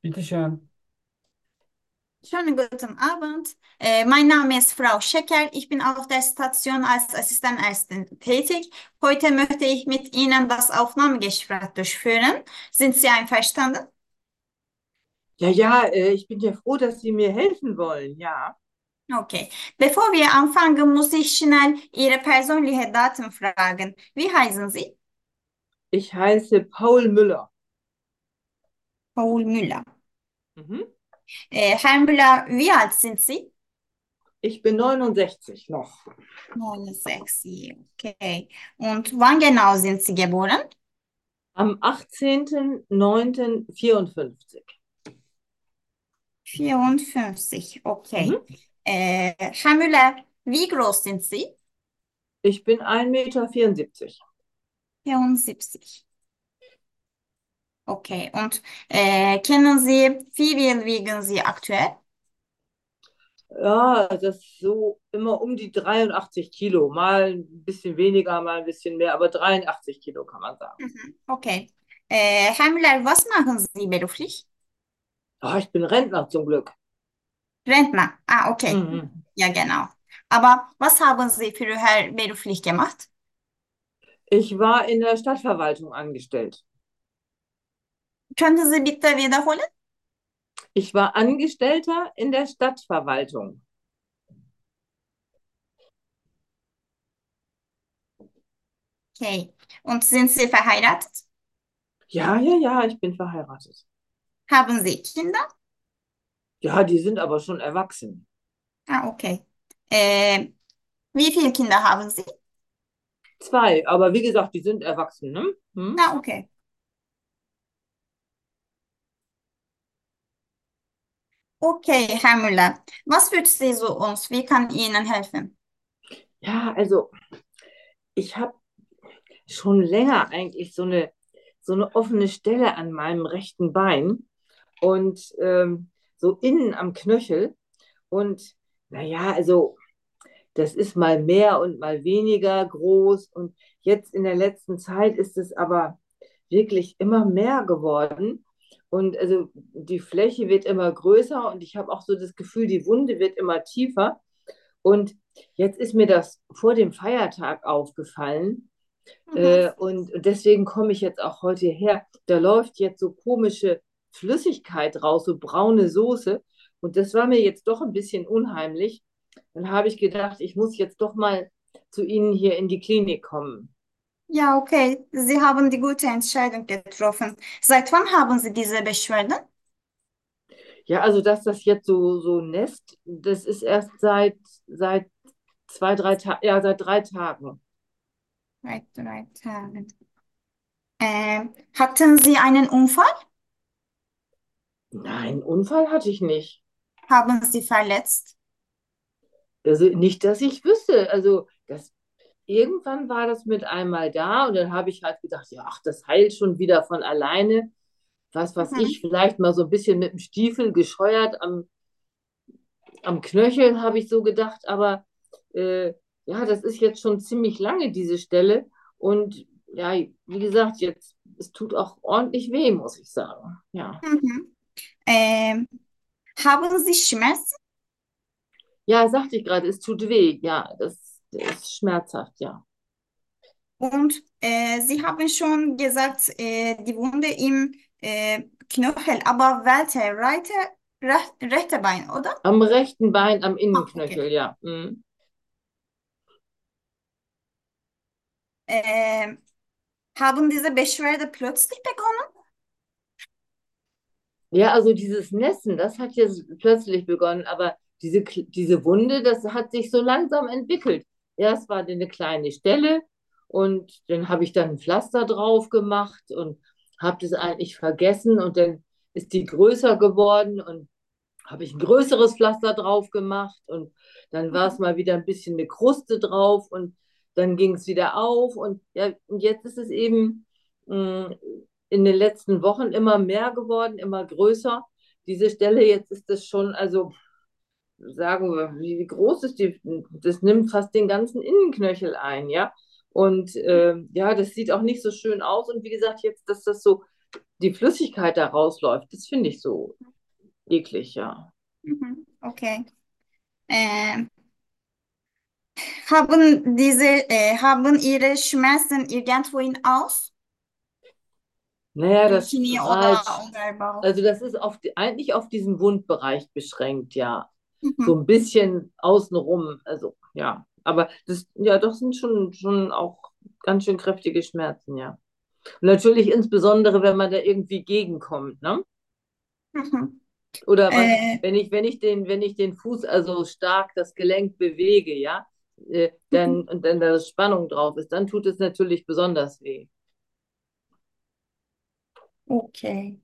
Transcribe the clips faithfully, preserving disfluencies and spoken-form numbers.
Bitteschön. Schönen guten Abend. Äh, mein Name ist Frau Schecker. Ich bin auf der Station als Assistentärztin tätig. Heute möchte ich mit Ihnen das Aufnahmegespräch durchführen. Sind Sie einverstanden? Ja, ja, äh, ich bin ja froh, dass Sie mir helfen wollen. Ja, Okay. Bevor wir anfangen, muss ich schnell Ihre persönlichen Daten fragen. Wie heißen Sie? ich heiße Paul Müller. Paul Müller. Mhm. Äh, Herr Müller, wie alt sind Sie? Ich bin neunundsechzig noch. neunundsechzig. Okay. Und wann genau sind Sie geboren? Am achtzehnten neunten vierundfünfzig. vierundfünfzig. Okay. Mhm. Äh, Herr Müller, wie groß sind Sie? Ich bin ein Meter. vierundsiebzig. vierundsiebzig. Okay. Und äh, kennen Sie, wie viel wiegen Sie aktuell? Ja, das ist so immer um die dreiundachtzig Kilo. Mal ein bisschen weniger, mal ein bisschen mehr, aber dreiundachtzig Kilo kann man sagen. Mhm. Okay. Äh, Herr Müller, was machen Sie beruflich? Ah, ich bin Rentner zum Glück. Rentner. Ah, okay. Mhm. Ja, genau. Aber was haben Sie früher beruflich gemacht? Ich war in der Stadtverwaltung angestellt. Könnten Sie bitte wiederholen? Ich war Angestellter in der Stadtverwaltung. Okay. Und sind Sie verheiratet? Ja, ja, ja, ich bin verheiratet. Haben Sie Kinder? Ja, die sind aber schon erwachsen. Ah, okay. Äh, wie viele Kinder haben Sie? Zwei, aber wie gesagt, die sind erwachsen, ne? Hm? Ah, okay. Okay, Herr Müller. Was wünschen Sie so uns? Wie kann ich Ihnen helfen? Ja, also ich habe schon länger eigentlich so eine, so eine offene Stelle an meinem rechten Bein und ähm, so innen am Knöchel. Und naja, also das ist mal mehr und mal weniger groß. Und jetzt in der letzten Zeit ist es aber wirklich immer mehr geworden. Und also die Fläche wird immer größer und ich habe auch so das Gefühl, die Wunde wird immer tiefer. Und jetzt ist mir das vor dem Feiertag aufgefallen. Mhm. Äh, und, und deswegen komme ich jetzt auch heute her. Da läuft jetzt so komische Flüssigkeit raus, so braune Soße. Und das war mir jetzt doch ein bisschen unheimlich. Dann habe ich gedacht, ich muss jetzt doch mal zu Ihnen hier in die Klinik kommen. Ja, okay. Sie haben die gute Entscheidung getroffen. Seit wann haben Sie diese Beschwerden? Ja, also dass das jetzt so, so nässt, das ist erst seit, seit zwei, drei Tagen, ja, seit drei Tagen. Seit drei Tagen. Ähm, hatten Sie einen Unfall? Nein, Unfall hatte ich nicht. Haben Sie verletzt? Also nicht, dass ich wüsste. Also das, irgendwann war das mit einmal da und dann habe ich halt gedacht, ja, ach, das heilt schon wieder von alleine. Was, was ich Mhm. vielleicht mal so ein bisschen mit dem Stiefel gescheuert am, am Knöchel, habe ich so gedacht, aber äh, ja, das ist jetzt schon ziemlich lange, diese Stelle. Und ja, wie gesagt, jetzt, es tut auch ordentlich weh, muss ich sagen. Ja. Mhm. Ähm, haben Sie Schmerzen? Ja, sagte ich gerade, es tut weh. Ja, das, das ist schmerzhaft, ja. Und äh, Sie haben schon gesagt, äh, die Wunde im äh, Knöchel, aber welche? Rechte, rech, rechte Bein, oder? Am rechten Bein, am Ah, okay. Innenknöchel, ja. Mhm. Äh, haben diese Beschwerde plötzlich begonnen? Ja, also dieses Nässen, das hat jetzt plötzlich begonnen, aber diese, K- diese Wunde, das hat sich so langsam entwickelt. Erst war da eine kleine Stelle und dann habe ich dann ein Pflaster drauf gemacht und habe das eigentlich vergessen und dann ist die größer geworden und habe ich ein größeres Pflaster drauf gemacht und dann war es Mhm. mal wieder ein bisschen eine Kruste drauf und dann ging es wieder auf und ja, und jetzt ist es eben mh, in den letzten Wochen immer mehr geworden, immer größer. Diese Stelle jetzt ist das schon, also sagen wir, wie, wie groß ist die? Das nimmt fast den ganzen Innenknöchel ein, ja. Und äh, ja, das sieht auch nicht so schön aus. Und wie gesagt, jetzt, dass das so die Flüssigkeit da rausläuft, das finde ich so eklig, ja. Mhm. Okay. Äh, haben diese, äh, haben Ihre Schmerzen irgendwohin aus? Naja, Im das Knie oder strahlt, Unterbauch? also das ist auf die, eigentlich auf diesen Wundbereich beschränkt, ja. So Mhm. ein bisschen außenrum, also ja. Aber das, ja, doch sind schon, schon auch ganz schön kräftige Schmerzen, ja. Und natürlich insbesondere, wenn man da irgendwie gegenkommt, ne? Mhm. Oder was, Äh, wenn ich, wenn ich den, wenn ich den Fuß also stark das Gelenk bewege, ja, äh, dann, mhm. und dann da Spannung drauf ist, dann tut es natürlich besonders weh. Okay.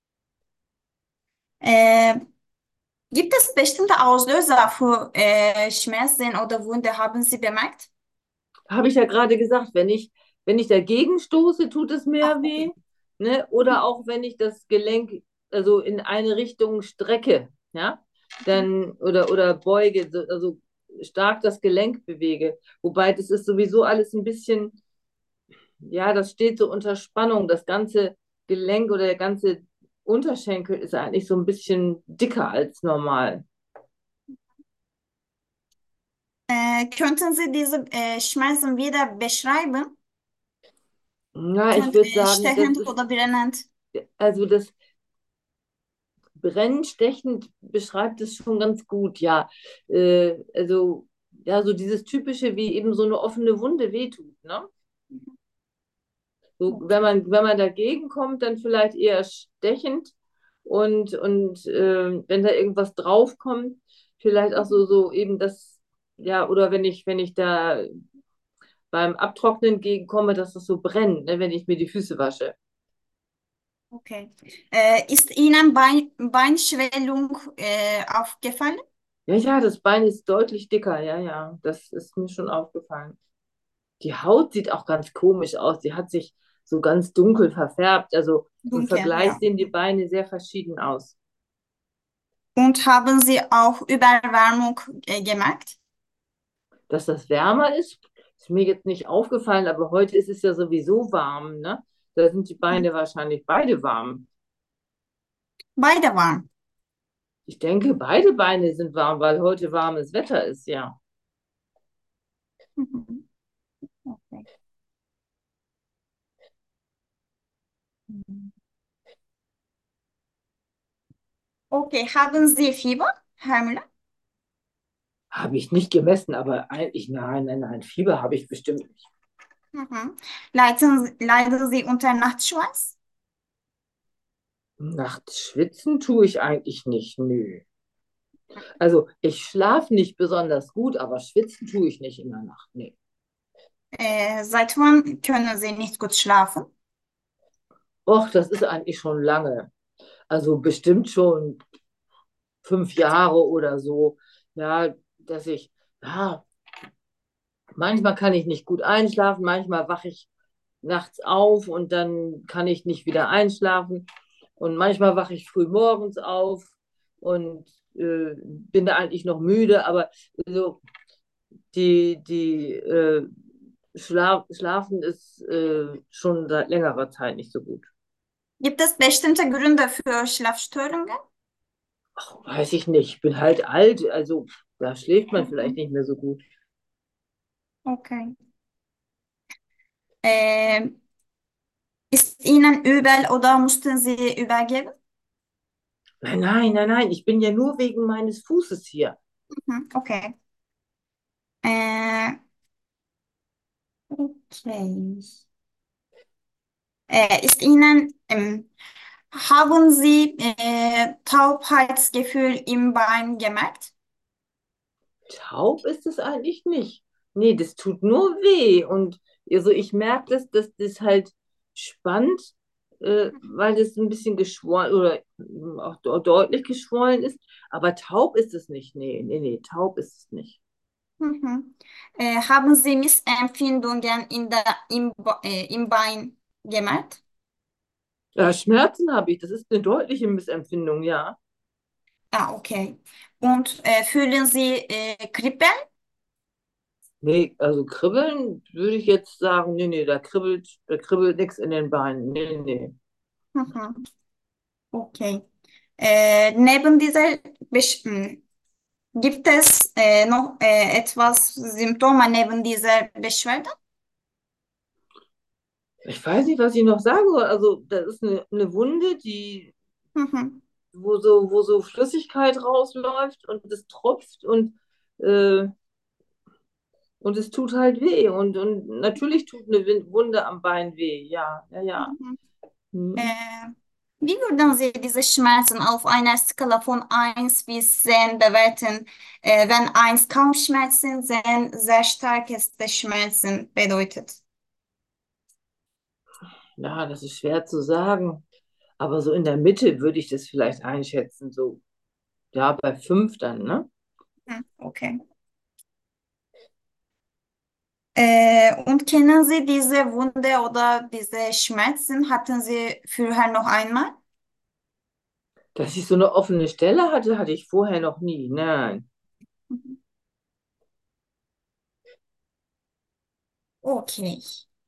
Äh, gibt es bestimmte Auslöser für äh, Schmerzen oder Wunde, haben Sie bemerkt? Habe ich ja gerade gesagt, wenn ich, wenn ich dagegen stoße, tut es Ah, mehr okay. weh, ne? Mhm. Oder auch wenn ich das Gelenk also in eine Richtung strecke, ja, Mhm. dann oder oder beuge, so- also stark das Gelenk bewege. Wobei das ist sowieso alles ein bisschen, ja, das steht so unter Spannung. Das ganze Gelenk oder der ganze Unterschenkel ist eigentlich so ein bisschen dicker als normal. Äh, könnten Sie diese äh, Schmerzen wieder beschreiben? Na, ich Könnt, würde äh, sagen, das stechend ist, oder brennend? also das brennstechend beschreibt es schon ganz gut, ja. Äh, also, ja, so dieses typische, wie eben so eine offene Wunde wehtut, ne? So, wenn Okay. man, wenn man dagegen kommt, dann vielleicht eher stechend und, und äh, wenn da irgendwas draufkommt, vielleicht auch so, Mhm. so eben das, ja, oder wenn ich, wenn ich da beim Abtrocknen gegenkomme, dass das so brennt, ne, wenn ich mir die Füße wasche. Okay. Äh, ist Ihnen Bein, Beinschwellung äh, aufgefallen? Ja, ja, das Bein ist deutlich dicker, ja, ja, das ist mir schon aufgefallen. Die Haut sieht auch ganz komisch aus. Die hat sich so ganz dunkel verfärbt. Also im Dunkel, Vergleich ja. sehen die Beine sehr verschieden aus. Und haben Sie auch Überwärmung äh, gemerkt? Dass das wärmer ist, ist mir jetzt nicht aufgefallen, aber heute ist es ja sowieso warm, ne? Da sind die Mhm. Beine wahrscheinlich beide warm. Beide warm. Ich denke, beide Beine sind warm, weil heute warmes Wetter ist, ja. Mhm. Okay. Mhm. Okay, haben Sie Fieber, Herr Müller? Habe ich nicht gemessen, aber eigentlich, nein, nein, nein, Fieber habe ich bestimmt nicht. Mhm. Leiden, leiden Sie unter Nachtschweiß? Nachts schwitzen tue ich eigentlich nicht, nö. Also ich schlafe nicht besonders gut, aber schwitzen tue ich nicht in der Nacht, nee. Äh, seit wann können Sie nicht gut schlafen? Och, das ist eigentlich schon lange. Also bestimmt schon fünf Jahre oder so. Ja, dass ich, ja, manchmal kann ich nicht gut einschlafen, manchmal wache ich nachts auf und dann kann ich nicht wieder einschlafen. Und manchmal wache ich früh morgens auf und äh, bin da eigentlich noch müde, aber so die, die äh, Schla Schlafen ist äh, schon seit längerer Zeit nicht so gut. Gibt es bestimmte Gründe für Schlafstörungen? Ach, weiß ich nicht. Ich bin halt alt, also da schläft man vielleicht Mhm. nicht mehr so gut. Okay. Äh, ist Ihnen übel oder mussten Sie übergeben? Nein, nein, nein, nein, ich bin ja nur wegen meines Fußes hier. Mhm. Okay. Äh, okay. Äh, ist Ihnen, ähm, haben Sie äh, Taubheitsgefühl im Bein gemerkt? Taub ist es eigentlich nicht. Nee, das tut nur weh. Und also ich merke das, dass das halt spannt, äh, weil das ein bisschen geschwollen oder mm, auch de- deutlich geschwollen ist. Aber taub ist es nicht. Nee, nee, nee, taub ist es nicht. Mhm. Äh, haben Sie Missempfindungen in der, im, Be- äh, im Bein gemerkt? Ja, Schmerzen habe ich. Das ist eine deutliche Missempfindung, ja. Ah, okay. Und äh, fühlen Sie äh, Kribbeln? Nee, also kribbeln würde ich jetzt sagen, nee, nee, da kribbelt, da kribbelt nichts in den Beinen. Nee, nee. Hı hı. Okay. Äh, neben dieser Besch hm, gibt es äh, noch äh, etwas Symptome neben dieser Beschwerde? Ich weiß nicht, was ich noch sagen soll. Also, das ist eine, eine Wunde, die, Hı hı. wo so, wo so Flüssigkeit rausläuft und es tropft und, äh, und es tut halt weh. Und, und natürlich tut eine Win- Wunde am Bein weh. Ja, ja, Hı ja. hı. Hm. Äh, wie würden Sie diese Schmerzen auf einer Skala von eins bis zehn bewerten? Äh, wenn eins kaum Schmerzen, zehn sehr starkeste Schmerzen bedeutet. Ja, das ist schwer zu sagen. Aber so in der Mitte würde ich das vielleicht einschätzen. So, ja, bei fünf dann, ne? Hm, okay. Äh, und kennen Sie diese Wunde oder diese Schmerzen? Hatten Sie vorher noch einmal? Dass ich so eine offene Stelle hatte, hatte ich vorher noch nie. Nein. Mhm. Okay.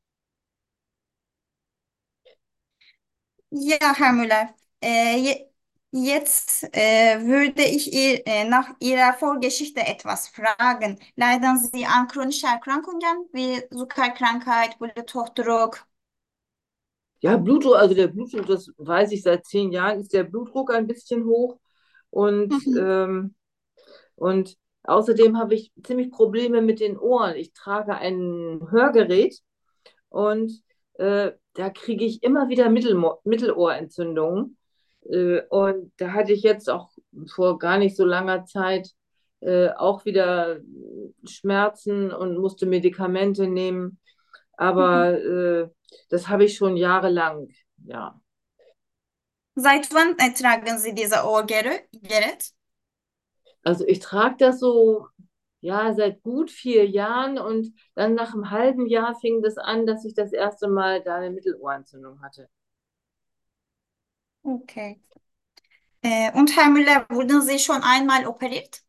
Ja, Herr Müller, äh, je, jetzt äh, würde ich ihr, äh, nach Ihrer Vorgeschichte etwas fragen. Leiden Sie an chronischen Erkrankungen wie Zuckerkrankheit, Bluthochdruck? Ja, Blutdruck, also der Blutdruck, das weiß ich seit zehn Jahren, ist der Blutdruck ein bisschen hoch. Und, Mhm. ähm, und außerdem habe ich ziemlich Probleme mit den Ohren. Ich trage ein Hörgerät und äh, da kriege ich immer wieder Mittelmo Mittelohrentzündungen. Äh, und da hatte ich jetzt auch vor gar nicht so langer Zeit äh, auch wieder Schmerzen und musste Medikamente nehmen. Mhm. Aber äh, das habe ich schon jahrelang, ja. Seit wann äh, tragen Sie diese Ohrgerät? Also ich trage das so, ja, seit gut vier Jahren und dann nach einem halben Jahr fing das an, dass ich das erste Mal da eine Mittelohrentzündung hatte. Okay. Äh, und Herr Müller, wurden Sie schon einmal operiert?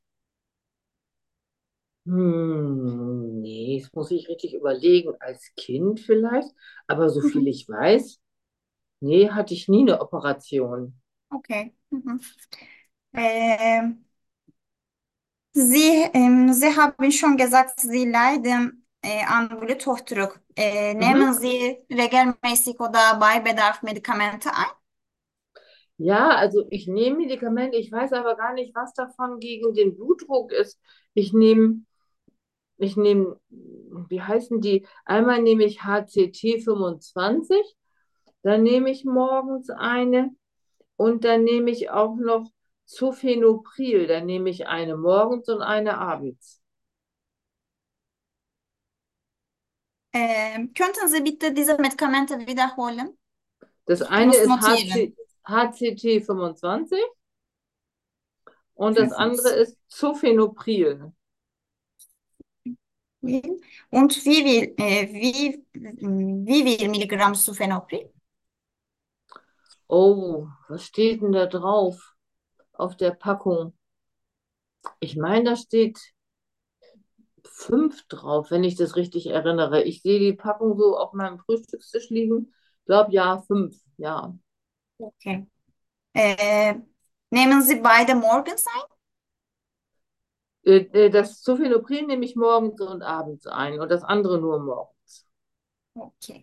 Hm, nee, das muss ich richtig überlegen. Als Kind vielleicht, aber so viel Mhm. ich weiß, nee, hatte ich nie eine Operation. Okay. Mhm. Ähm, Sie, ähm, Sie haben schon gesagt, Sie leiden äh, an Bluthochdruck. Äh, Mhm. nehmen Sie regelmäßig oder bei Bedarf Medikamente ein? Ja, also ich nehme Medikamente, ich weiß aber gar nicht, was davon gegen den Blutdruck ist. Ich nehme, ich nehme, wie heißen die? Einmal nehme ich H C T fünfundzwanzig, dann nehme ich morgens eine und dann nehme ich auch noch Zofenopril, dann nehme ich eine morgens und eine abends. Ähm, könnten Sie bitte diese Medikamente wiederholen? Das Ich eine muss ist H C, notieren. H C T fünfundzwanzig und das andere fünfundzwanzig. ist Zofenopril. Und wie viel, äh, wie, wie viel Milligramm Sulfenopril? Oh, was steht denn da drauf auf der Packung? Ich meine, da steht fünf drauf, wenn ich das richtig erinnere. Ich sehe die Packung so auf meinem Frühstückstisch liegen. Ich glaube, ja, fünf, ja. Okay. Äh, nehmen Sie beide morgens ein? Äh, äh, Das Sulfenoprin nehme ich morgens und abends ein und das andere nur morgens. Okay.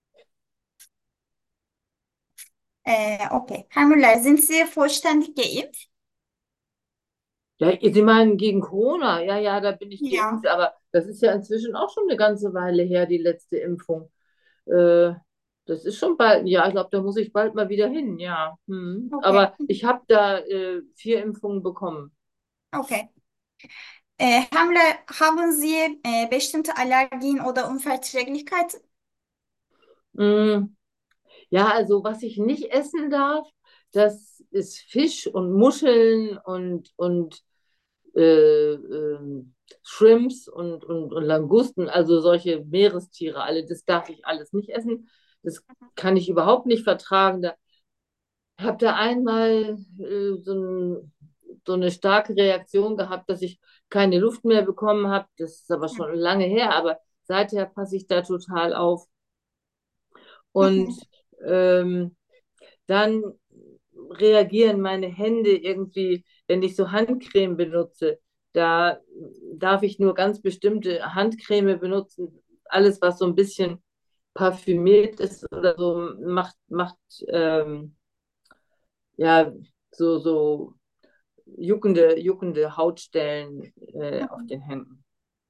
Äh, okay. Herr Müller, sind Sie vollständig geimpft? Ja, Sie meinen gegen Corona? Ja, ja, da bin ich Ja. geimpft, aber das ist ja inzwischen auch schon eine ganze Weile her, die letzte Impfung. Äh, Das ist schon bald, ja, ich glaube, da muss ich bald mal wieder hin, ja. Hm. Okay. Aber ich habe da äh, vier Impfungen bekommen. Okay. Äh, Herr Müller, haben Sie äh, bestimmte Allergien oder Unverträglichkeiten? Hm. Ja, also was ich nicht essen darf, das ist Fisch und Muscheln und, und äh, ähm, Shrimps und, und, und Langusten, also solche Meerestiere, alle, das darf ich alles nicht essen. Das kann ich überhaupt nicht vertragen. Da habe da einmal äh, so, ein, so eine starke Reaktion gehabt, dass ich keine Luft mehr bekommen habe. Das ist aber schon lange her, aber seither passe ich da total auf. Und Mhm. ähm, Dann reagieren meine Hände irgendwie, wenn ich so Handcreme benutze. Da darf ich nur ganz bestimmte Handcreme benutzen. Alles, was so ein bisschen parfümiert ist oder so, macht, macht ähm, ja so, so juckende, juckende Hautstellen äh, auf Mhm. den Händen.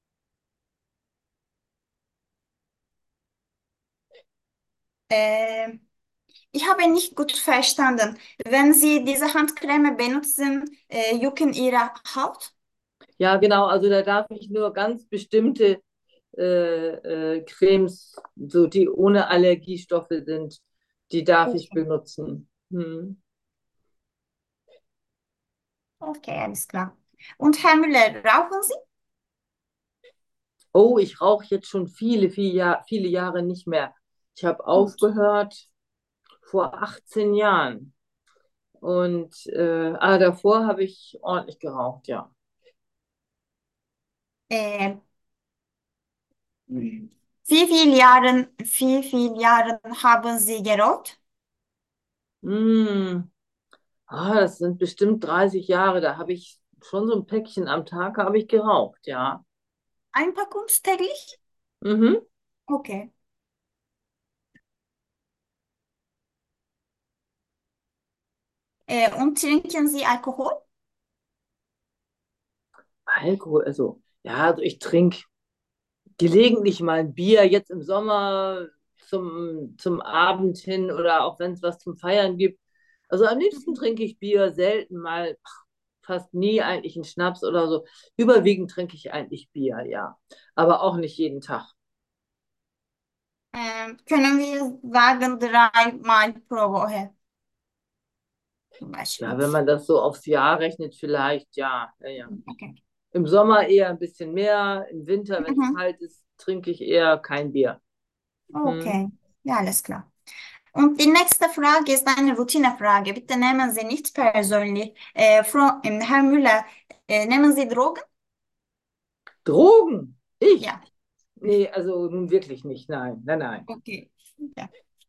Äh, Ich habe nicht gut verstanden. Wenn Sie diese Handcreme benutzen, äh, jucken Ihre Haut? Ja, genau, also da darf ich nur ganz bestimmte äh, äh, Cremes, so die ohne Allergiestoffe sind, die darf ich Okay, benutzen. Hm. okay, alles klar. Und Herr Müller, rauchen Sie? Oh, ich rauche jetzt schon viele, viele, Jahr, viele Jahre nicht mehr. Ich habe Gut. aufgehört vor achtzehn Jahren. Und äh, ah, davor habe ich ordentlich geraucht, ja. Äh, wie viel Jahren, wie viel Jahren haben Sie geraucht? Hm. Ah, das sind bestimmt dreißig Jahre. Da habe ich schon so ein Päckchen am Tag habe ich geraucht, ja. Ein Packung täglich? Mhm. Okay. Äh, und trinken Sie Alkohol? Alkohol, also, ja, also ich trinke gelegentlich mal ein Bier, jetzt im Sommer zum, zum Abend hin oder auch wenn es was zum Feiern gibt. Also am liebsten Mhm. trinke ich Bier, selten mal, fast nie eigentlich einen Schnaps oder so. Überwiegend trinke ich eigentlich Bier, ja. Aber auch nicht jeden Tag. Ähm, können wir sagen dreimal pro Woche zum Beispiel? Ja, wenn man das so aufs Jahr rechnet, vielleicht, ja, ja, ja. Okay. Im Sommer eher ein bisschen mehr, im Winter, wenn es Mhm. kalt ist, trinke ich eher kein Bier. Hm. Okay, ja, alles klar. Und die nächste Frage ist eine Routinefrage. Bitte nehmen Sie nicht persönlich. Äh, Frau, ähm, Herr Müller, äh, nehmen Sie Drogen? Drogen? Ich? Ja, Nee, also nun wirklich nicht. Nein, nein, nein. okay. Ja,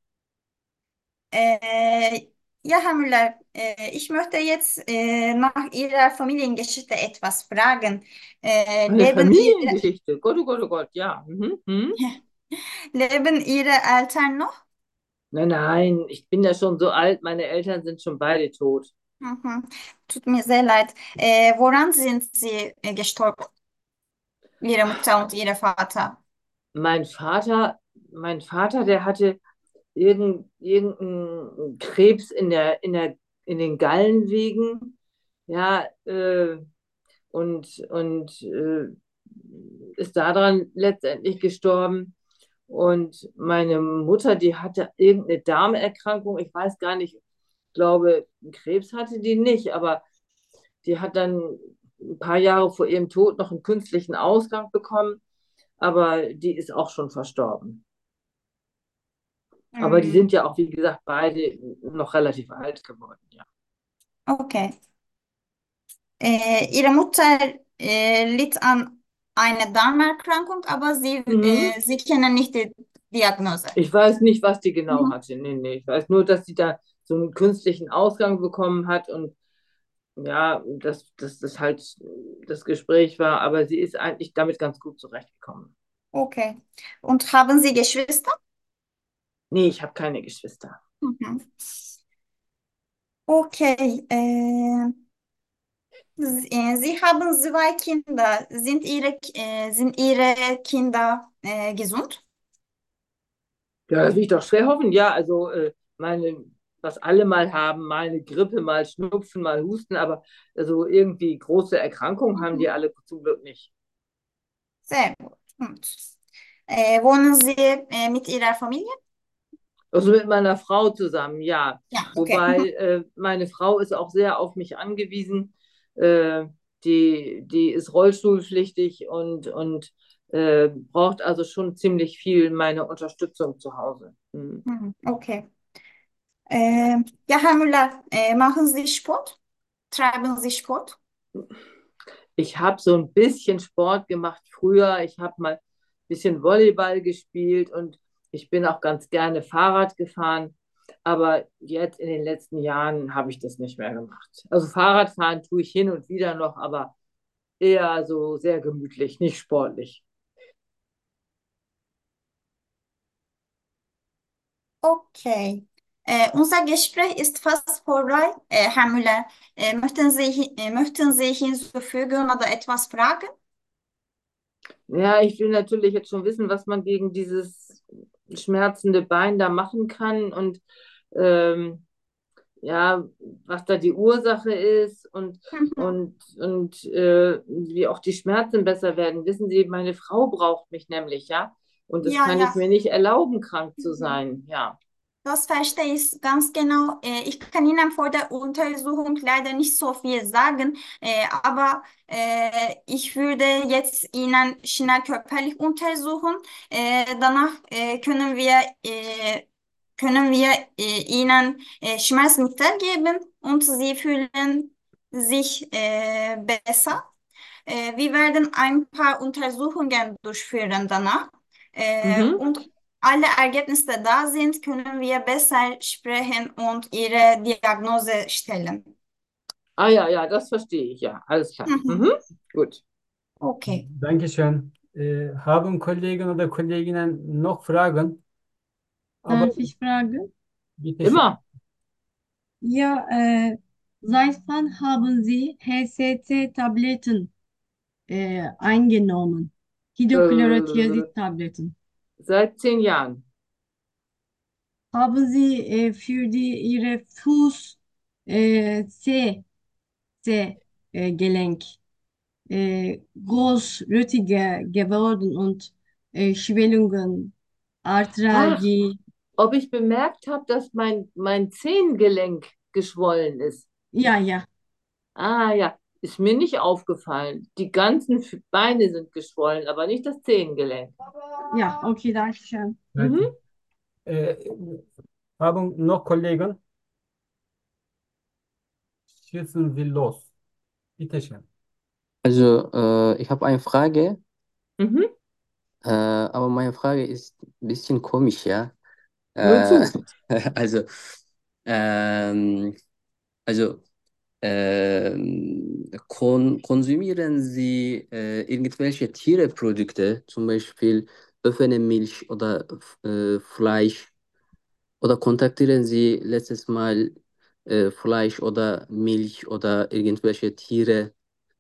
äh, ja Herr Müller, äh, ich möchte jetzt äh, nach Ihrer Familiengeschichte etwas fragen. Äh, Eine leben Ihre, Familiengeschichte. Gott, oh Gott, oh Gott, ja. Mhm. Mhm. leben Ihre Eltern noch? Nein, nein, ich bin ja schon so alt, meine Eltern sind schon beide tot. Mhm. Tut mir sehr leid. Äh, woran sind Sie äh, gestorben? Ihre Mutter und Ihr Vater? Mein Vater, mein Vater, der hatte irgend, irgendeinen Krebs in der, in der, in den Gallenwegen, ja, äh, und, und äh, ist daran letztendlich gestorben. Und meine Mutter, die hatte irgendeine Darmerkrankung, ich weiß gar nicht, ich glaube, Krebs hatte die nicht, aber die hat dann ein paar Jahre vor ihrem Tod noch einen künstlichen Ausgang bekommen, aber die ist auch schon verstorben. Aber die Hm, sind ja auch, wie gesagt, beide noch relativ alt geworden, ja. okay. Äh, ihre Mutter äh, litt an einer Darmerkrankung, aber sie, Mhm. äh, sie kennen nicht die Diagnose. Ich weiß nicht, was die genau Mhm. hatte. Nee, nee. Ich weiß nur, dass sie da so einen künstlichen Ausgang bekommen hat und ja, dass, dass das halt das Gespräch war, aber sie ist eigentlich damit ganz gut zurechtgekommen. Okay. Und haben Sie Geschwister? Nee, ich habe keine Geschwister. Mhm. Okay. Äh, Sie, äh, Sie haben zwei Kinder. Sind Ihre, äh, sind Ihre Kinder äh, gesund? Ja, das will ich doch schwer hoffen. Ja, also äh, meine, was alle mal haben, mal eine Grippe, mal Schnupfen, mal Husten, aber also irgendwie große Erkrankungen haben die Mhm. alle zum Glück nicht. Sehr gut. Gut. Äh, wohnen Sie äh, mit Ihrer Familie? Also mit meiner Frau zusammen, ja. Ja, okay. Wobei äh, meine Frau ist auch sehr auf mich angewiesen. Äh, die, die ist rollstuhlpflichtig und, und äh, braucht also schon ziemlich viel meine Unterstützung zu Hause. Hm. Mhm. Okay. Äh, ja, Herr Müller, äh, machen Sie Sport? Treiben Sie Sport? Ich habe so ein bisschen Sport gemacht früher. Ich habe mal ein bisschen Volleyball gespielt und ich bin auch ganz gerne Fahrrad gefahren. Aber jetzt in den letzten Jahren habe ich das nicht mehr gemacht. Also Fahrradfahren tue ich hin und wieder noch, aber eher so sehr gemütlich, nicht sportlich. Okay. Äh, unser Gespräch ist fast vorbei, äh, Herr Müller. Äh, möchten Sie, äh, möchten Sie hinzufügen oder etwas fragen? Ja, ich will natürlich jetzt schon wissen, was man gegen dieses schmerzende Bein da machen kann und ähm, ja, was da die Ursache ist und, Mhm. und, und äh, wie auch die Schmerzen besser werden. Wissen Sie, meine Frau braucht mich nämlich, ja, und das Ja, kann ich ja. mir nicht erlauben, krank zu Mhm. sein, ja. Das verstehe ich ganz genau. Äh, Ich kann Ihnen vor der Untersuchung leider nicht so viel sagen, äh, aber äh, ich würde jetzt Ihnen schnell körperlich untersuchen. Äh, Danach äh, können wir, äh, können wir äh, Ihnen äh, Schmerzmittel geben und Sie fühlen sich äh, besser. Äh, wir werden ein paar Untersuchungen durchführen danach. Äh, Mhm. und alle Ergebnisse da sind, können wir besser sprechen und Ihre Diagnose stellen. Ah ja, ja, das verstehe ich, ja, alles klar. Mhm. Mhm. Gut. Okay. Dankeschön. Äh, haben Kollegen oder Kolleginnen noch Fragen? Aber Darf ich fragen? bitte schön. Immer. Ja, äh, seit wann haben Sie H C T-Tabletten äh, eingenommen? Äh, Hidroklorothiazid-Tabletten. seit zehn Jahren. Haben Sie äh, für die, Ihre Fuß äh, C, C äh, Gelenk äh, groß, rötiger geworden und äh, Schwellungen, Ach, Arthralgie? ob ich bemerkt habe, dass mein, mein Zehengelenk geschwollen ist. Ja, ja, Ah ja, ist mir nicht aufgefallen. Die ganzen F- Beine sind geschwollen, aber nicht das Zehengelenk. ja, okay, danke schön. Mhm. Danke. Äh, haben noch Kollegen? Schießen Sie los. Bitte schön. Also, äh, ich habe eine Frage, Mhm. äh, aber meine Frage ist ein bisschen komisch, ja. Nur Äh, zu. also, ähm, also ähm, kon konsumieren Sie äh, irgendwelche Tierprodukte, zum Beispiel offene Milch oder äh, Fleisch, oder kontaktieren Sie letztes Mal äh, Fleisch oder Milch oder irgendwelche Tiere?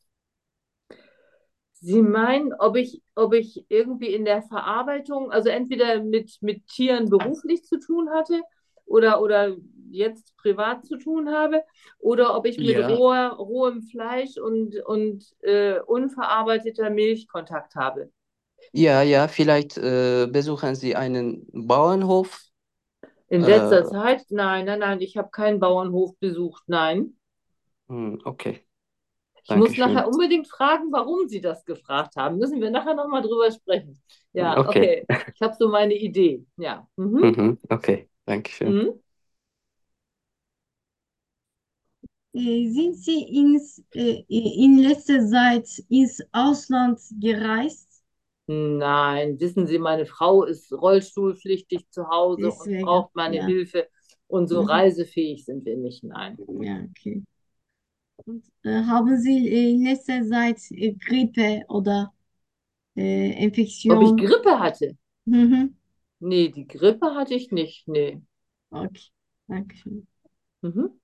Sie meinen, ob ich, ob ich irgendwie in der Verarbeitung, also entweder mit, mit Tieren beruflich zu tun hatte oder, oder jetzt privat zu tun habe, oder ob ich mit Ja. roher, rohem Fleisch und, und äh, unverarbeiteter Milch Kontakt habe. Ja, ja, vielleicht äh, besuchen Sie einen Bauernhof. In Äh, letzter Zeit, nein, nein, nein, ich habe keinen Bauernhof besucht, nein. hm, okay, Ich danke muss schön. nachher unbedingt fragen, warum Sie das gefragt haben. Müssen wir nachher nochmal drüber sprechen. Ja, Okay, okay. Ich habe so meine Idee. Ja. Mhm. mhm, okay, danke schön. Mhm. Äh, sind Sie ins, äh, in letzter Zeit ins Ausland gereist? Nein, wissen Sie, meine Frau ist rollstuhlpflichtig zu Hause und Deswegen, braucht meine ja. Hilfe. Und so Mhm. reisefähig sind wir nicht, nein. Ja, okay. Und, äh, haben Sie in letzter Zeit äh, Grippe oder äh, Ob ich Infektion? Grippe hatte? Mhm. Nee, die Grippe hatte ich nicht, nee. Okay, danke schön. Mhm.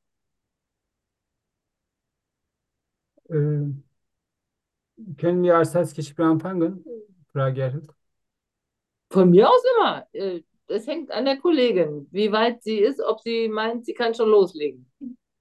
Äh, können wir als das Gespräch anfangen? Frage erhält. Von mir aus immer. Äh, Das hängt an der Kollegin, wie weit sie ist, ob sie meint, sie kann schon loslegen.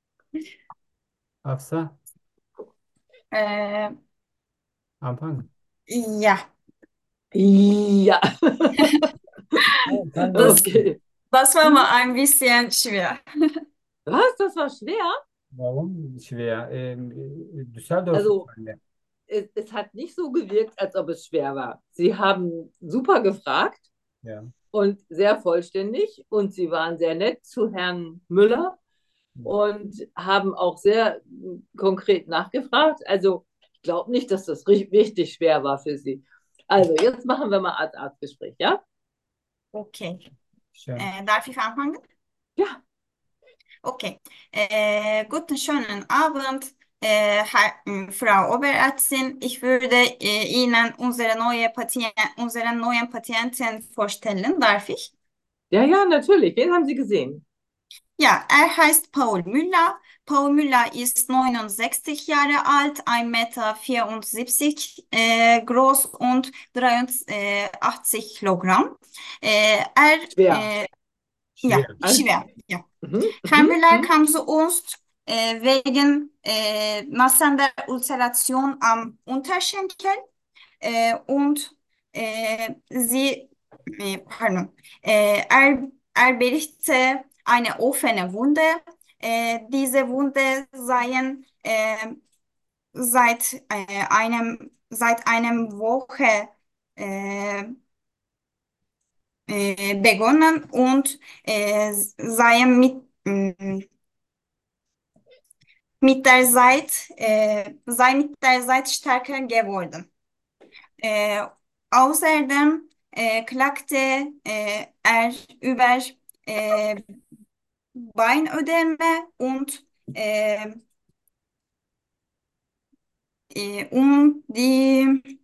Hafsa, Äh, anfangen. ja, Ja, Ja, kann das, losgehen. okay. das war Mhm. mal ein bisschen schwer. Was? Das war schwer? Warum schwer? Ähm, äh, Düsseldorf ist Also, eine. es, es hat nicht so gewirkt, als ob es schwer war. Sie haben super gefragt Ja. und sehr vollständig und sie waren sehr nett zu Herrn Müller und haben auch sehr konkret nachgefragt. Also, ich glaube nicht, dass das richtig, richtig schwer war für Sie. Also, jetzt machen wir mal Arzt-Arzt-Gespräch, ja? Okay. Schön. Äh, darf ich anfangen? Ja, Okay. Äh, guten, schönen Abend, äh, Herr, m, Frau Oberärztin. Ich würde äh, Ihnen unsere neue Patient, unseren neuen Patienten vorstellen. Darf ich? ja, ja, natürlich. Wen haben Sie gesehen? Ja, er heißt Paul Müller. Paul Müller ist neunundsechzig Jahre alt, ein Meter vierundsiebzig äh, groß und dreiundachtzig Kilogramm. Äh, er, Schwer. äh, ja, Schwer. Al- schwer. Ja. Mhm, Herr mhm, Müller mhm. kam zu uns äh, wegen äh, massender Ulceration am Unterschenkel äh, und äh, sie, äh, pardon, äh, er, er berichtete eine offene Wunde. Äh, diese Wunde seien äh, seit äh, einem seit einem Woche äh, äh, begonnen und äh, seien mit mh, mit der Zeit, äh, sei mit der Zeit stärker geworden. Äh, Außerdem äh, klagte äh, er über äh, Beinödeme und äh, äh, um die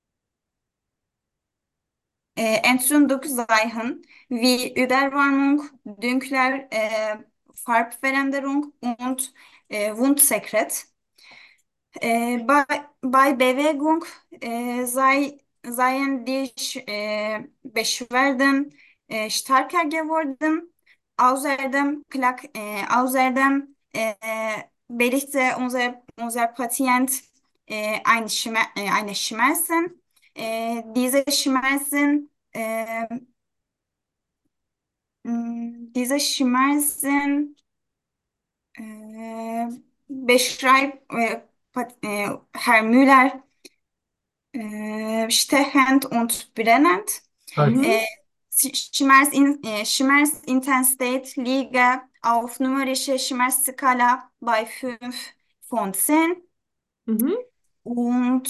äh, Entzündungssachen wie Überwärmung, dunkler äh, Farbveränderung und äh, Wundsekret. Äh, bei, bei Bewegung äh, sei, seien die Sch- äh, Beschwerden äh, stärker geworden. Außerdem, klag, äh, außerdem äh, berichtete unser, unser Patient äh, ein Schmer äh, eine Schmerzen. Äh, diese Schmerzen, äh, mh, diese Schmerzen äh, beschreibt äh, Pat- äh, Herr Müller äh, stechend und brennend. Kaç? Äh, Mhm, Schmerz in, äh, Schmerzintensität liege auf numerische Schmerzskala bei fünf von zehn. mhm, Und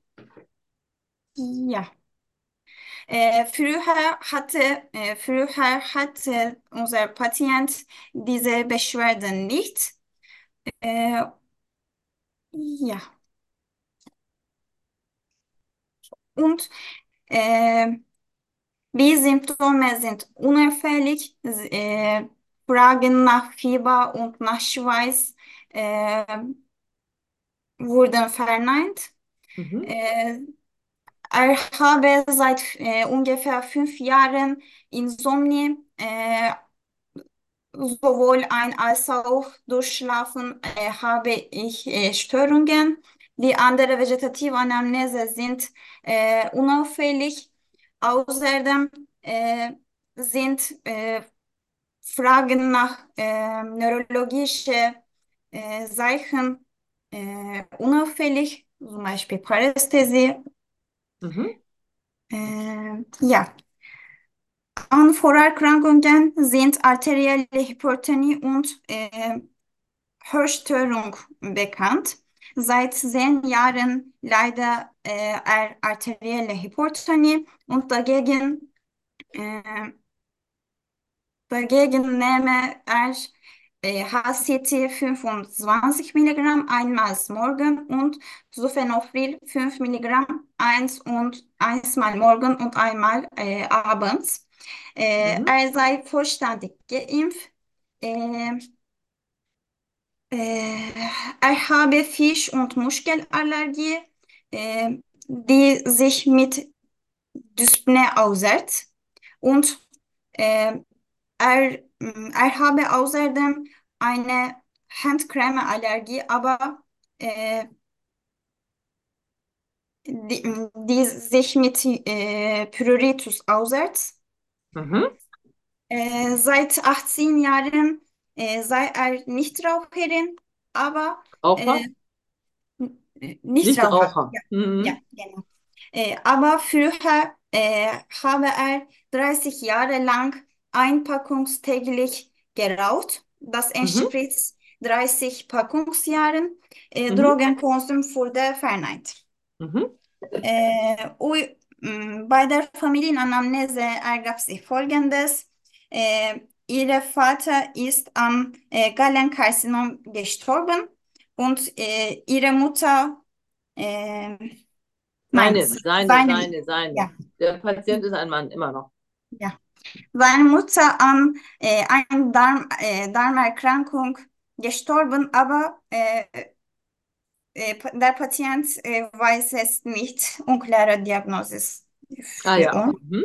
ja, äh, früher hatte, äh, früher hatte unser Patient diese Beschwerden nicht. Äh, ja, und äh, die Symptome sind unauffällig, äh, Fragen nach Fieber und nach Schweiß äh, wurden verneint. mhm, Äh, er habe seit äh, ungefähr fünf Jahren Insomnie, äh, sowohl ein als auch durch Schlafen äh, habe ich äh, Störungen. Die andere vegetative Anamnese sind äh, unauffällig. Außerdem äh, sind äh, Fragen nach äh, neurologischen äh, Zeichen äh, unauffällig, zum Beispiel Parästhesie. mhm, Äh, ja, an Vorerkrankungen sind arterielle Hypertonie und äh, Hörstörung bekannt. Seit zehn Jahren leidet äh, er arterielle Hypertonie und dagegen äh, Dagegen nehme er äh, H C T fünfundzwanzig Milligramm einmal morgen und Sulfenopril fünf Milligramm eins und einmal morgen und einmal äh, abends. Äh, mhm, er sei vollständig geimpft. Äh, äh, Er habe Fisch- und Muskelallergie, äh, die sich mit Dyspnoe äußert. Und äh, Er, mm, er habe außerdem eine Handcremeallergie, aber äh, die, die sich mit äh, Pruritus aussetzt. mhm. Äh, seit achtzehn Jahren äh, sei er Nichtraucherin, aber äh, Raucher? Nichtraucher. Nichtraucher. Ja, ja, Mhm, genau. Äh, aber früher äh, habe er dreißig Jahre lang einpackungstäglich geraucht. Das mhm, entspricht dreißig Packungsjahren. Äh, mhm, Drogenkonsum wurde verneint. mhm, Äh, ui- mh, Bei der Familienanamnese ergab sich Folgendes. Äh, ihr Vater ist an äh, Gallenkarzinom gestorben und äh, ihre Mutter, äh, nein, Seine, seine, seine, seine, seine. ja, Der Patient ist ein Mann, immer noch. ja, seine Mutter an äh, einer Darm, äh, Darmerkrankung gestorben, aber äh, äh, der Patient äh, weiß es nicht, unklare Diagnose Ah für ja. uns. Mhm.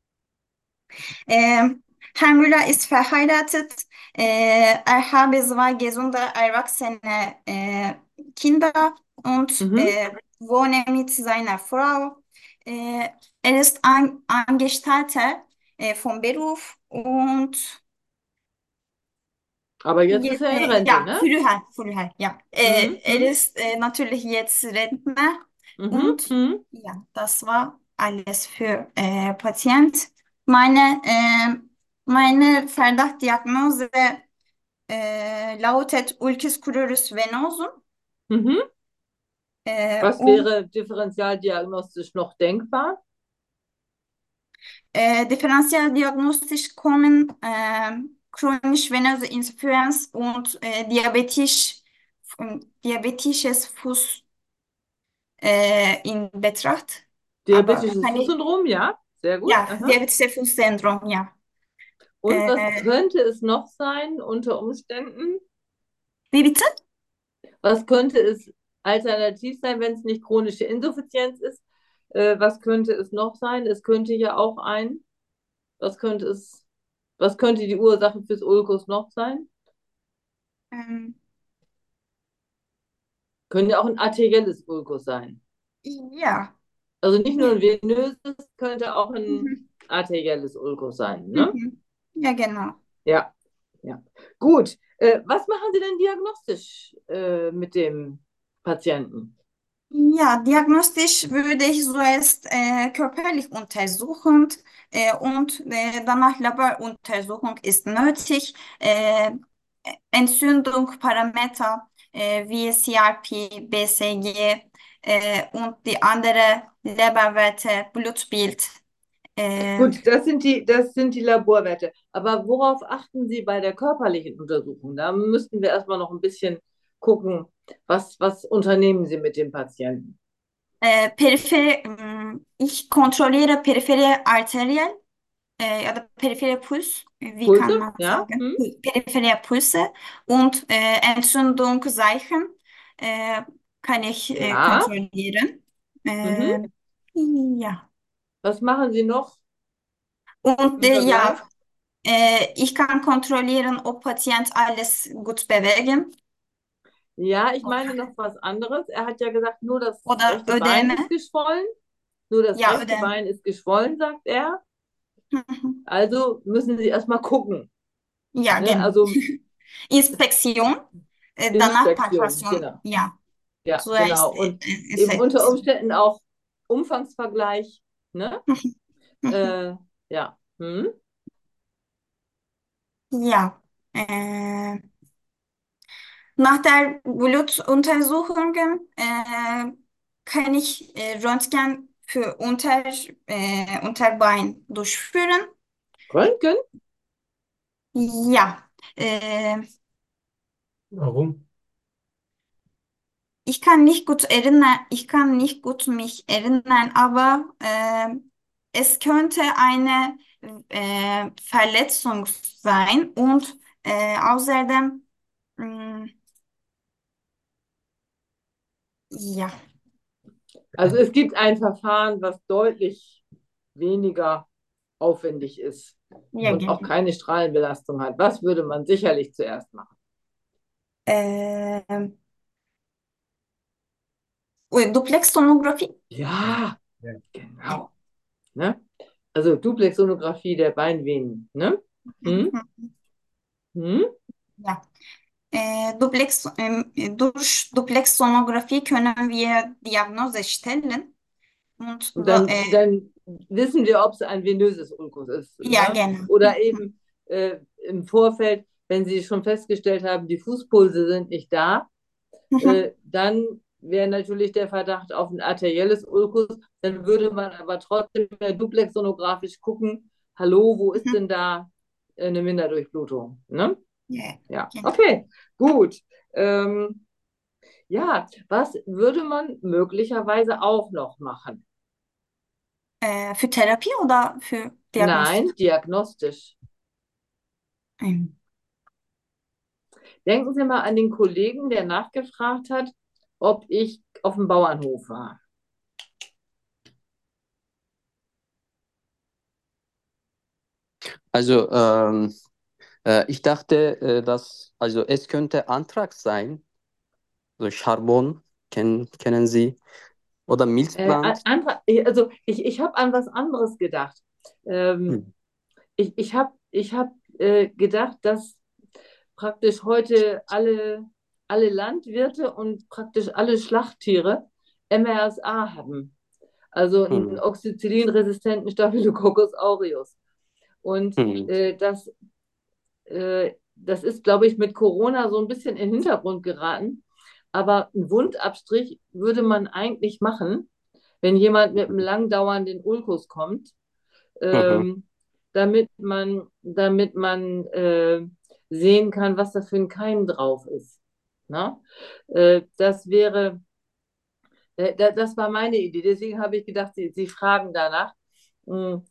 Ähm, Herr Müller ist verheiratet. Äh, er habe zwei gesunde, erwachsene äh, Kinder und Mhm. äh, wohne mit seiner Frau. Äh, er ist ein Angestellter äh, vom Beruf und Aber jetzt je, ist er in äh, Rente, ja, ne? früher, früher, ja. Äh, Mhm. er Mhm. ist äh, natürlich jetzt Rentner Mhm. und Mhm. ja, das war alles für äh, Patient. Meine, äh, meine Verdachtdiagnose äh, lautet Ulcus cruris venosum. Mhm. Äh, Was und wäre differentialdiagnostisch noch denkbar? äh, differenzialdiagnostisch kommen äh, chronisch venöse Insuffizienz und äh, diabetisch, diabetisches Fuß äh, in Betracht. Aber Diabetisches hani, Fußsyndrom, ja, sehr gut. ja, Aha. diabetisches Fußsyndrom, ja. Und was Äh, könnte es noch sein unter Umständen? wie bitte? Was könnte es alternativ sein, wenn es nicht chronische Insuffizienz ist? Äh, was könnte es noch sein? Es könnte ja auch ein, was könnte es, was könnte die Ursache fürs Ulkus noch sein? Ähm, Könnte ja auch ein arterielles Ulkus sein. ja. Also nicht nur ein venöses, könnte auch ein Mhm. arterielles Ulkus sein, ne? Mhm. Ja, genau. Ja, ja. Gut. Äh, was machen Sie denn diagnostisch äh, mit dem Patienten? Ja, diagnostisch würde ich zuerst äh, körperlich untersuchen äh, und äh, danach Laboruntersuchung ist nötig. Äh, Entzündung, Parameter äh, wie C R P, B C G äh, und die andere Leberwerte, Blutbild. Äh, Gut, das sind die, das sind die Laborwerte. Aber worauf achten Sie bei der körperlichen Untersuchung? Da müssten wir erstmal noch ein bisschen gucken, was, was unternehmen Sie mit dem Patienten? äh, peripher, mh, ich kontrolliere periphere Arterien äh, ya da perifere Puls, wie Pulse? kann man Ja? sagen? Hm? Periphere Pulse und äh, Entzündungszeichen äh, kann ich äh, Ja. kontrollieren. Mhm. Äh, ja. Was machen Sie noch Und im äh, ja, Vergleich? äh, ich kann kontrollieren, ob Patient alles gut bewegen Ja, ich meine noch was anderes. Er hat ja gesagt, nur das oder rechte Bein ist Ödeme. geschwollen. Nur das Ja, rechte Ödem. Bein ist geschwollen, sagt er. Also müssen Sie erstmal gucken. Ja, Ne? genau. Also Inspektion, äh, danach Inspektion, Palpation. genau. Ja, Ja, zuerst genau. äh, Und äh, eben unter Inspektion. Umständen auch Umfangsvergleich. Ne? Äh, ja. Hm? Ja, äh, nach der Blutuntersuchung äh, kann ich äh, Röntgen für Unter, äh, Unterbein durchführen. Röntgen? Ja, äh, Warum? ich kann nicht gut erinnern, ich kann nicht gut mich erinnern, aber äh, es könnte eine äh, Verletzung sein und äh, außerdem, mh, ja, Also es gibt ein Verfahren, was deutlich weniger aufwendig ist ja, und auch genau. keine Strahlenbelastung hat. Was würde man sicherlich zuerst machen? Äh, Duplex-Tomographie? Ja, Ja. genau. Ne? Also Duplexsonographie der Beinvenen. Ne? Hm? Hm? Ja. Äh, Duplex, ähm, durch Duplex-Sonographie können wir Diagnose stellen. Und Und so, dann, äh, dann wissen wir, ob es ein venöses Ulkus ist. ja, Ne? genau. Oder eben äh, im Vorfeld, wenn Sie schon festgestellt haben, die Fußpulse sind nicht da, äh, dann wäre natürlich der Verdacht auf ein arterielles Ulkus. Dann würde man aber trotzdem mehr duplex sonografisch gucken, hallo, wo ist denn da eine Minderdurchblutung. Ne? Ja, Ja, genau. okay, gut. Ähm, ja, was würde man möglicherweise auch noch machen? Äh, für Therapie oder für Diagnostik? Nein, diagnostisch. Ähm, Denken Sie mal an den Kollegen, der nachgefragt hat, ob ich auf dem Bauernhof war. Also ähm, äh, ich dachte, äh, dass also es könnte Anthrax sein, so Charbon, kennen, kennen Sie, oder Äh, an- Milzplant. andere, also ich, ich habe an was anderes gedacht. Ähm, Hm. ich ich habe ich hab, äh, gedacht, dass praktisch heute alle, alle Landwirte und praktisch alle Schlachttiere M R S A haben. Also einen Hm. oxycillin-resistenten Staphylococcus aureus. Und Hm. äh, das, äh, das ist, glaube ich, mit Corona so ein bisschen in den Hintergrund geraten. Aber einen Wundabstrich würde man eigentlich machen, wenn jemand mit einem langdauernden Ulkus kommt, Mhm. ähm, damit man, damit man äh, sehen kann, was da für ein Keim drauf ist. Na? Äh, das wäre, äh, da, das war meine Idee. Deswegen habe ich gedacht, Sie, Sie fragen danach. Hm,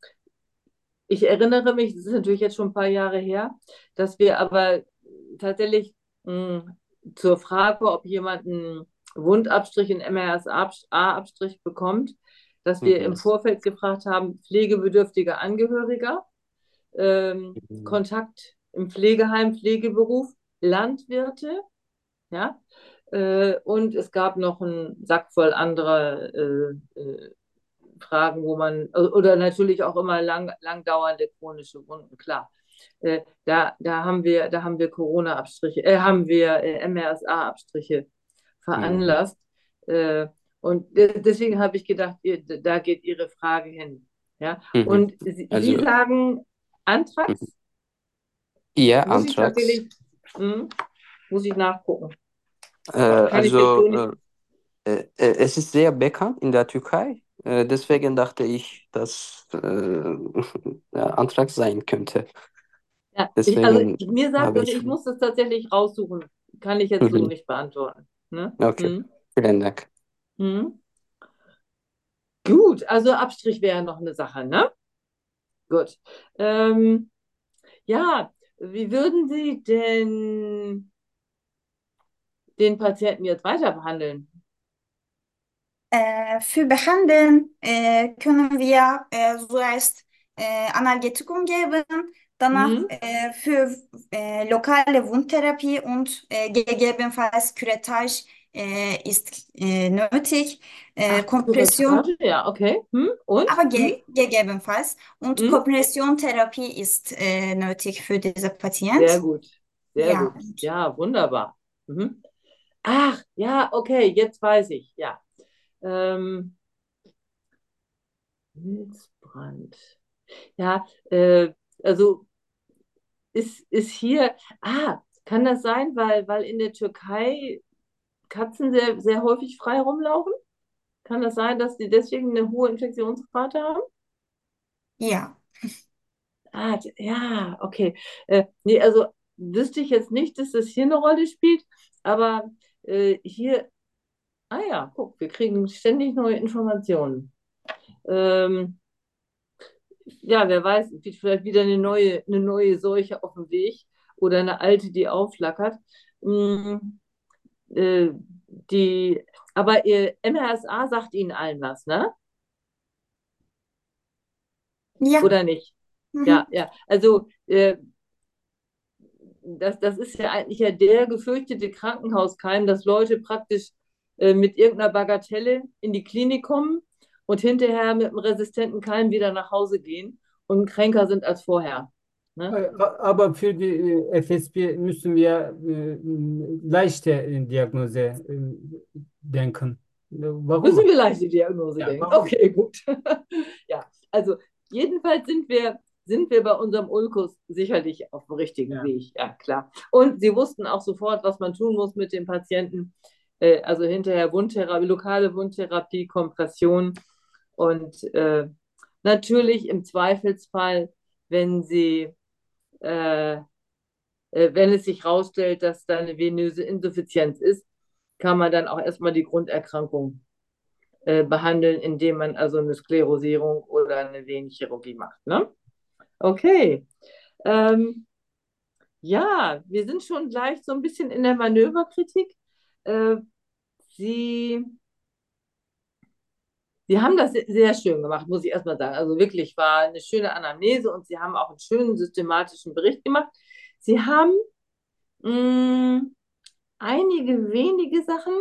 Ich erinnere mich, das ist natürlich jetzt schon ein paar Jahre her, dass wir aber tatsächlich mh, zur Frage, ob jemand einen Wundabstrich, einen M R S A-Abstrich bekommt, dass wir im Mhm. Vorfeld gefragt haben, pflegebedürftiger Angehöriger, ähm, Mhm. Kontakt im Pflegeheim, Pflegeberuf, Landwirte, ja, äh, und es gab noch einen Sack voll anderer äh, äh, Fragen, wo man, oder natürlich auch immer lang, lang dauernde chronische Wunden, klar. Äh, da, da haben wir, da haben wir Corona-Abstriche, äh, haben wir äh, M R S A-Abstriche Mhm. veranlasst. Äh, und de deswegen habe ich gedacht, ihr, da geht Ihre Frage hin. Ja? Mhm. Und Sie, Sie Also sagen mhm. Anthrax? Ja, Muss ich Anthrax. tatsächlich, hm, muss ich nachgucken. Äh, Kann ich jetzt also so nicht. äh, äh, äh, es ist sehr bekannt in der Türkei. Äh, deswegen dachte ich, dass äh, ja, Anthrax sein könnte. Ja, ich, also Deswegen mir sagt, habe also ich. ich muss das tatsächlich raussuchen. Kann ich jetzt so Mhm. nicht beantworten. Ne? Okay, Hm? vielen Dank. Hm? Gut, also Abstrich wäre noch eine Sache, ne? Gut. Ähm, ja, wie würden Sie denn den Patienten jetzt weiter behandeln? Äh, für Behandeln äh, können wir äh, zuerst äh, Analgetikum geben, danach Hm? äh, für äh, lokale Wundtherapie und äh, gegebenenfalls Curettage äh, ist äh, nötig. Äh, Ach, Kompression, Kurettage, ja, okay. Hm? Und? aber Hm? ge gegebenenfalls. Und Hm? Kompressionstherapie ist äh, nötig für diese Sehr Patient. gut, sehr Ja, gut. Ja, wunderbar. Mhm. Ach, ja, okay, jetzt weiß ich, ja. Ähm, Milzbrand. Ja, äh, also ist, ist hier, ah, kann das sein, weil, weil in der Türkei Katzen sehr, sehr häufig frei rumlaufen? Kann das sein, dass die deswegen eine hohe Infektionsrate haben? ja. Ah, d- ja, okay. Äh, nee, also wüsste ich jetzt nicht, dass das hier eine Rolle spielt, aber äh, hier, ah ja, guck, wir kriegen ständig neue Informationen. Ähm, ja, wer weiß, vielleicht wieder eine neue, eine neue Seuche auf dem Weg oder eine alte, die aufflackert. Mm, äh, die, aber ihr M R S A sagt Ihnen allen was, ne? Ja. Oder nicht? Ja, Mhm. ja. Also äh, das, das ist ja eigentlich ja der gefürchtete Krankenhauskeim, dass Leute praktisch äh, mit irgendeiner Bagatelle in die Klinik kommen und hinterher mit einem resistenten Keim wieder nach Hause gehen und kränker sind als vorher. Ne? Äh, Aber für die äh, F S P müssen wir äh, leichte äh, Diagnose äh, denken. Äh, Müssen Warum? wir leichte Diagnose Ja, denken. warum? Okay, gut. Ja, also jedenfalls sind wir, sind wir bei unserem Ulkus sicherlich auf dem richtigen Ja. Weg. Ja, klar. Und sie wussten auch sofort, was man tun muss mit dem Patienten. Äh, also hinterher Wundtherapie, lokale Wundtherapie, Kompression und äh, natürlich im Zweifelsfall, wenn sie äh, äh, wenn es sich herausstellt, dass da eine venöse Insuffizienz ist, kann man dann auch erstmal die Grunderkrankung äh, behandeln, indem man also eine Sklerosierung oder eine Venenchirurgie macht. Ne? Okay. Ähm, ja, wir sind schon gleich so ein bisschen in der Manöverkritik. Äh, Sie, Sie haben das sehr schön gemacht, muss ich erstmal sagen. Also wirklich war eine schöne Anamnese und Sie haben auch einen schönen systematischen Bericht gemacht. Sie haben mh, einige wenige Sachen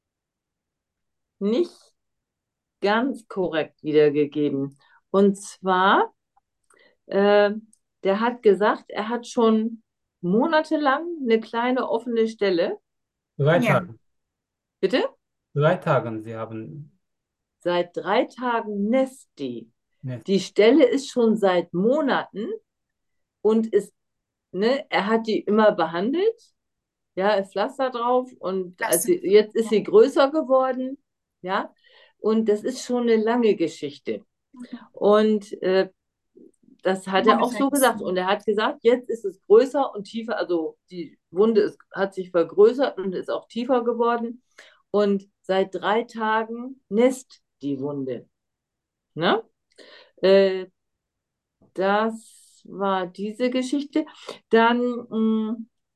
nicht ganz korrekt wiedergegeben. Und zwar, äh, der hat gesagt, er hat schon monatelang eine kleine offene Stelle. Drei Ja. Tage. Bitte? Drei Tage, Sie haben. Seit drei Tagen nässt die. Ne. Die Stelle ist schon seit Monaten und ist, ne, er hat die immer behandelt. Ja, ist Pflaster drauf und als sie, jetzt ist sie größer geworden. Ja, und das ist schon eine lange Geschichte. Und äh, das hat er auch so gesagt. Und er hat gesagt, jetzt ist es größer und tiefer, also die Wunde ist, hat sich vergrößert und ist auch tiefer geworden. Und seit drei Tagen nässt die Wunde. Ne? Äh, das war diese Geschichte. Dann mh,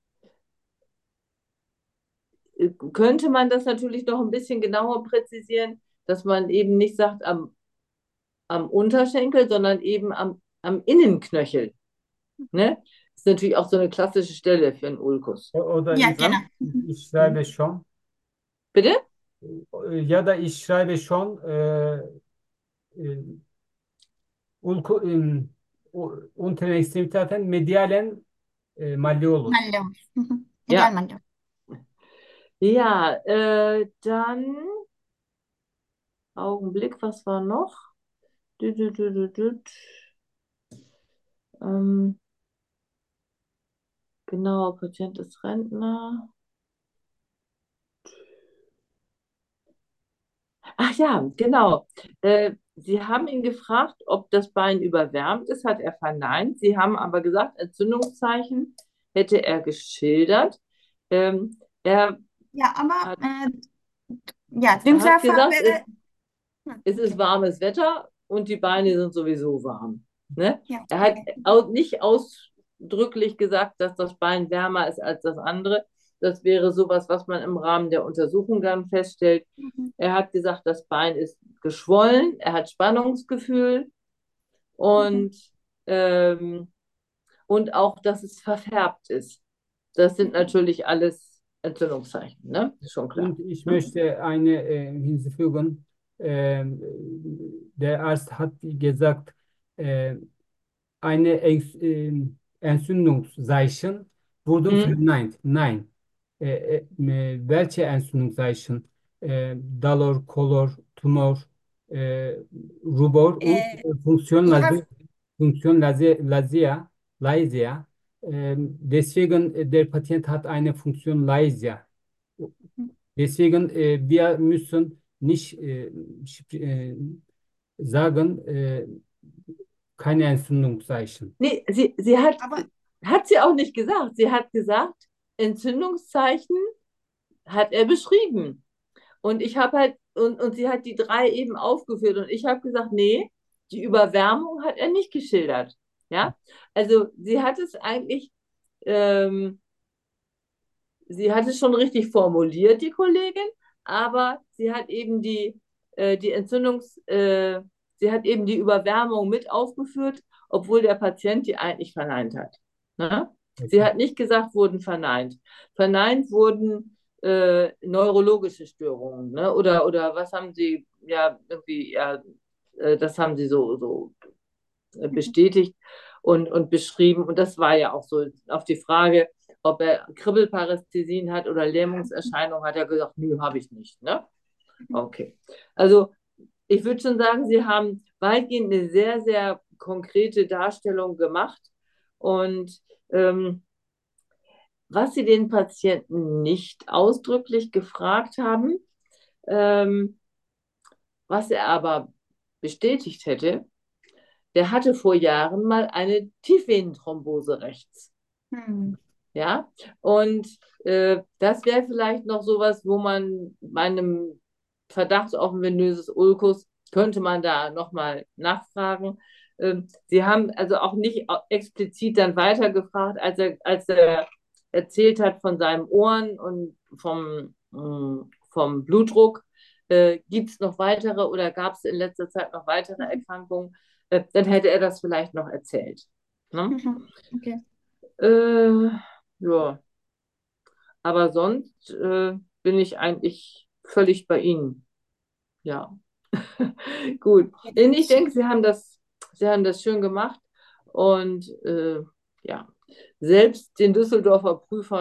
könnte man das natürlich noch ein bisschen genauer präzisieren, dass man eben nicht sagt am, am Unterschenkel, sondern eben am, am Innenknöchel. Ne? Das ist natürlich auch so eine klassische Stelle für einen Ulkus. Oder Ja, ich, genau. ich schreibe schon. Bitte? Ya da ich schreibe schon äh, äh, ulku, im, u- unter Extremitaten medialen e, malleolus. Malleolus. Mhm. Ja. Medial Malleolus. Ja, äh, dann Augenblick, was war noch? Dü, dü, dü, dü, dü. Ähm, genau, Patient ist Rentner. Ach ja, genau. Äh, Sie haben ihn gefragt, ob das Bein überwärmt ist, hat er verneint. Sie haben aber gesagt, Entzündungszeichen hätte er geschildert. Ähm, er Ja, aber hat, äh, ja, er dünkler hat gesagt, es, wäre. Hm, es ist okay. warmes Wetter und die Beine sind sowieso warm. Ne? Ja, Er hat okay. au nicht ausdrücklich gesagt, dass das Bein wärmer ist als das andere. Das wäre sowas, was man im Rahmen der Untersuchung dann feststellt. Mhm. Er hat gesagt, das Bein ist geschwollen, er hat Spannungsgefühl Mhm. und, ähm, und auch, dass es verfärbt ist. Das sind natürlich alles Entzündungszeichen, ne? Ist schon klar. Und ich möchte eine äh, hinzufügen. Ähm, der Arzt hat gesagt, äh, eine Ex äh, Entzündungszeichen wurden Mhm. verneint. Nein. Äh, äh, welche Entzündungszeichen? Äh, Dalor, Kolor, Tumor, äh, Rubor und Äh, äh, Funktion ich habe. Lase- Funktion Lase- Lasea, Laisia. Ähm, deswegen äh, der Patient hat eine Funktion Laisia. Deswegen äh, wir müssen nicht äh, sp- äh, sagen, äh, keine Entzündungszeichen. Nee, sie, sie hat, Aber hat sie auch nicht gesagt. Sie hat gesagt, Entzündungszeichen hat er beschrieben. Und ich habe halt, und, und sie hat die drei eben aufgeführt. Und ich habe gesagt, nee, die Überwärmung hat er nicht geschildert. Ja, also sie hat es eigentlich, ähm, sie hat es schon richtig formuliert, die Kollegin, aber sie hat eben die, äh, die Entzündungs, äh, sie hat eben die Überwärmung mit aufgeführt, obwohl der Patient die eigentlich verneint hat. Ne? Sie Okay. hat nicht gesagt, wurden verneint. Verneint wurden äh, neurologische Störungen, ne? Oder, oder was haben sie, ja, irgendwie, ja, äh, das haben sie so, so äh, bestätigt und, und beschrieben. Und das war ja auch so auf die Frage, ob er Kribbelparästhesien hat oder Lähmungserscheinungen, hat er gesagt, nö, habe ich nicht. Ne? Okay. Also ich würde schon sagen, Sie haben weitgehend eine sehr, sehr konkrete Darstellung gemacht. Und ähm, was Sie den Patienten nicht ausdrücklich gefragt haben, ähm, was er aber bestätigt hätte, der hatte vor Jahren mal eine Tiefvenenthrombose rechts. Hm. Ja, und äh, das wäre vielleicht noch sowas, wo man bei einem Verdacht auf ein venöses Ulkus könnte man da nochmal nachfragen. Ähm, Sie haben also auch nicht explizit dann weitergefragt, als er, als er erzählt hat von seinem Ohren und vom, mh, vom Blutdruck. Äh, gibt es noch weitere oder gab es in letzter Zeit noch weitere Erkrankungen? Äh, dann hätte er das vielleicht noch erzählt. Ne? Mhm. Okay. Äh, ja, aber sonst äh, bin ich eigentlich völlig bei Ihnen. Ja, gut. Ich denke, Sie haben das, Sie haben das schön gemacht und äh, ja, selbst den Düsseldorfer Prüfern